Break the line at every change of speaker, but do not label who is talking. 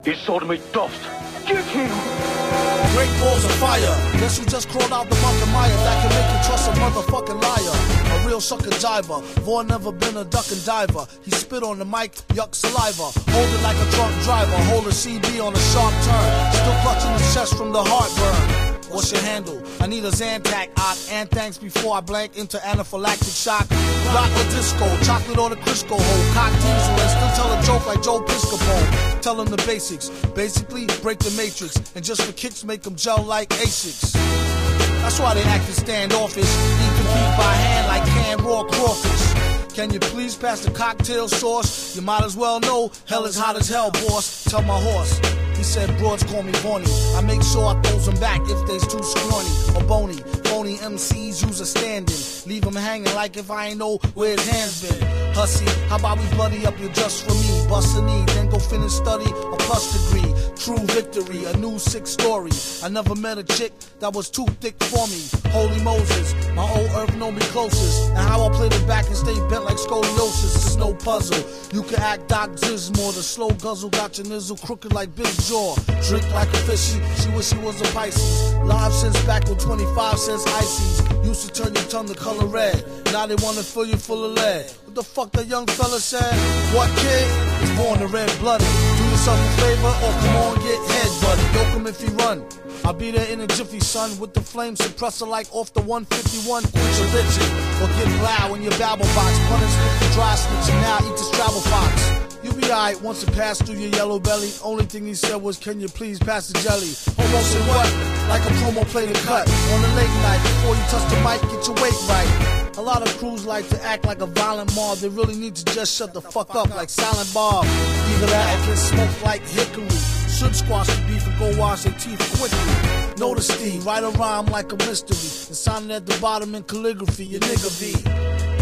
He sold me dust. Get him!
Great balls of fire. Guess who just crawled out the Mountain Maya that can make you trust a motherfucking liar? A real sucker jiver. Vaughn never been a duck and diver. He spit on the mic, yuck saliva. Hold it like a truck driver. Hold a CB on a sharp turn. Still clutching his chest from the heartburn. What's your handle? I need a Zantac, and thanks before I blank into anaphylactic shock. Rock or disco, chocolate or the Crisco hole. Cock diesel and still tell a joke like Joe Piscopo. Tell them the basics, basically break the matrix. And just for kicks make them gel like Asics. That's why they acting standoffish. Eat the beat by hand like canned raw crawfish. Can you please pass the cocktail sauce? You might as well know, hell is hot as hell, boss. Tell my horse. He said broads call me Bonnie. I make sure I throws them back if they's too scrawny or bony. Phony MCs use a stand-in. Leave them hanging like if I ain't know where his hands been. Hussy, how about we bloody up you just for me? Bust a knee, then go finish study a plus degree. True victory, a new sick story. I never met a chick that was too thick for me. Holy Moses, my old earth know me closest. And how I play the back and stay bent like scoliosis. It's no puzzle. You can act Doc Zizmore. The slow guzzle got your nizzle crooked like Big Jaw. Drink like a fishy, she wish she was a Pisces. Live since back when 25 cents ices. Used to turn your tongue the color red. Now they wanna fill you full of lead. What the fuck that young fella said? What kid is born to red-blooded? Do yourself a favor or come on get head-butted. Yoke him if he run. I'll be there in a jiffy, son, with the flame suppressor like off the 151. Quit your bitching or get loud in your babble box. Punish with the dry snitch and now eat this travel fox. You be alright once it passed through your yellow belly. Only thing he said was, can you please pass the jelly? Almost said what? Like a promo play to cut. On a late night, before you touch the mic, get your weight right. A lot of crews like to act like a violent mob. They really need to just shut the fuck up like Silent Bob. Either that or get smoked like hickory. Should squash the beef and go wash their teeth quickly. Notice the write a rhyme like a mystery. And sign it at the bottom in calligraphy, your nigga V.